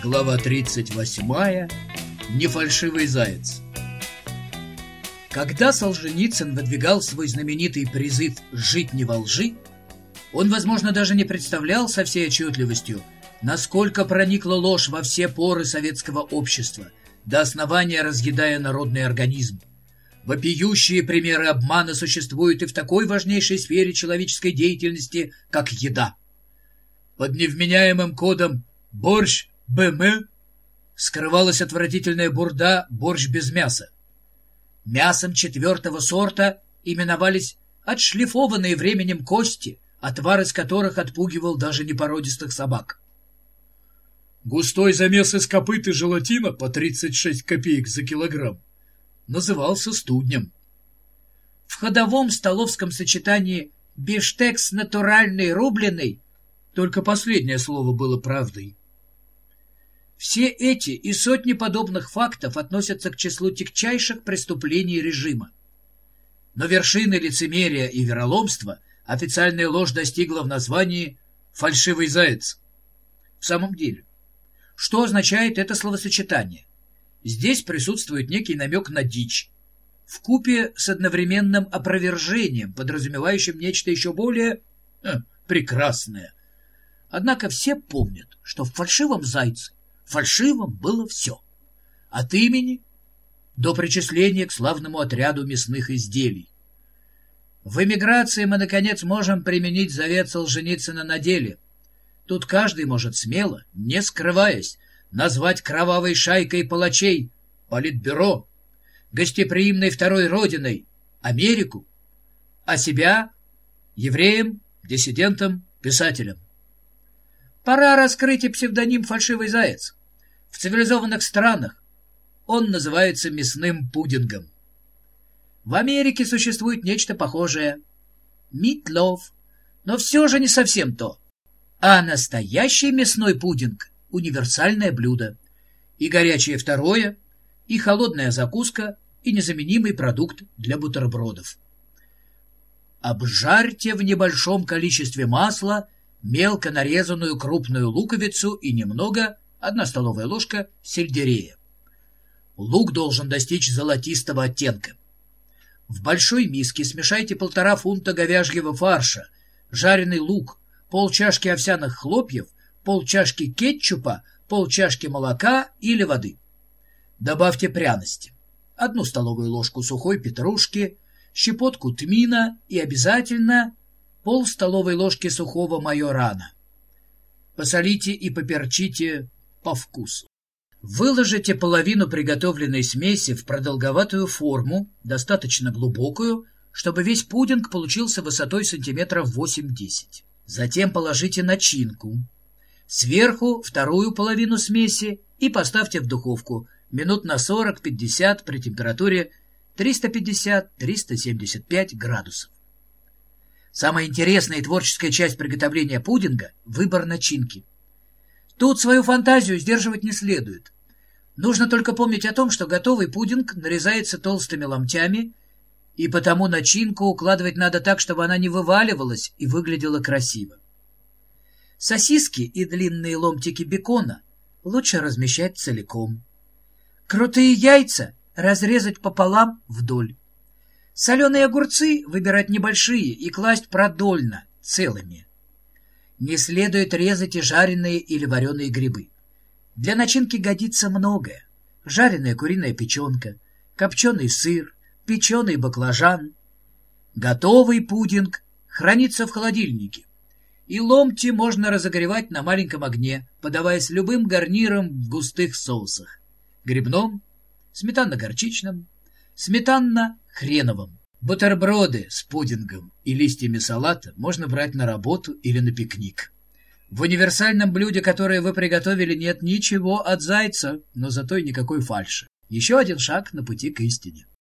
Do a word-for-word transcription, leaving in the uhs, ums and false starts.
Глава тридцать восьмая. Нефальшивый заяц. Когда Солженицын выдвигал свой знаменитый призыв «Жить не во лжи», он, возможно, даже не представлял со всей отчетливостью, насколько проникла ложь во все поры советского общества, до основания разъедая народный организм. Вопиющие примеры обмана существуют и в такой важнейшей сфере человеческой деятельности, как еда. Под невменяемым кодом «борщ БМ» скрывалась отвратительная бурда «борщ без мяса». Мясом четвертого сорта именовались отшлифованные временем кости, отвар из которых отпугивал даже непородистых собак. Густой замес из копыт и желатина по тридцать шесть копеек за килограмм назывался студнем. В ходовом столовском сочетании «биштекс натуральный рубленый» только последнее слово было правдой. Все эти и сотни подобных фактов относятся к числу тягчайших преступлений режима. Но вершины лицемерия и вероломства официальная ложь достигла в названии «фальшивый заяц». В самом деле, что означает это словосочетание? Здесь присутствует некий намек на дичь, вкупе с одновременным опровержением, подразумевающим нечто еще более э, прекрасное. Однако все помнят, что в фальшивом зайце фальшивым было все. От имени до причисления к славному отряду мясных изделий. В эмиграции мы, наконец, можем применить завет Солженицына на деле. Тут каждый может смело, не скрываясь, назвать кровавой шайкой палачей Политбюро, гостеприимной второй родиной Америку, а себя евреем, диссидентом, писателем. Пора раскрыть и псевдоним «фальшивый заяц». В цивилизованных странах он называется мясным пудингом. В Америке существует нечто похожее — митлов, но все же не совсем то. А настоящий мясной пудинг — универсальное блюдо. И горячее второе, и холодная закуска, и незаменимый продукт для бутербродов. Обжарьте в небольшом количестве масла мелко нарезанную крупную луковицу и немного, одна столовая ложка, сельдерея. Лук должен достичь золотистого оттенка. В большой миске смешайте полтора фунта говяжьего фарша, жареный лук, полчашки овсяных хлопьев, полчашки кетчупа, полчашки молока или воды. Добавьте пряности. Одну столовую ложку сухой петрушки, щепотку тмина и обязательно пол столовой ложки сухого майорана. Посолите и поперчите по вкусу. Выложите половину приготовленной смеси в продолговатую форму, достаточно глубокую, чтобы весь пудинг получился высотой сантиметров восемь-десять. Затем положите начинку. Сверху вторую половину смеси и поставьте в духовку минут на сорок-пятьдесят при температуре триста пятьдесят — триста семьдесят пять градусов. Самая интересная и творческая часть приготовления пудинга – выбор начинки. Тут свою фантазию сдерживать не следует. Нужно только помнить о том, что готовый пудинг нарезается толстыми ломтями, и потому начинку укладывать надо так, чтобы она не вываливалась и выглядела красиво. Сосиски и длинные ломтики бекона лучше размещать целиком. Крутые яйца разрезать пополам вдоль. Соленые огурцы выбирать небольшие и класть продольно, целыми. Не следует резать и жареные или вареные грибы. Для начинки годится многое. Жареная куриная печенка, копченый сыр, печеный баклажан. Готовый пудинг хранится в холодильнике. И ломти можно разогревать на маленьком огне, подавая с любым гарниром в густых соусах. Грибном, сметанно-горчичном, сметанно-хреновом. Бутерброды с пудингом и листьями салата можно брать на работу или на пикник. В универсальном блюде, которое вы приготовили, нет ничего от зайца, но зато и никакой фальши. Еще один шаг на пути к истине.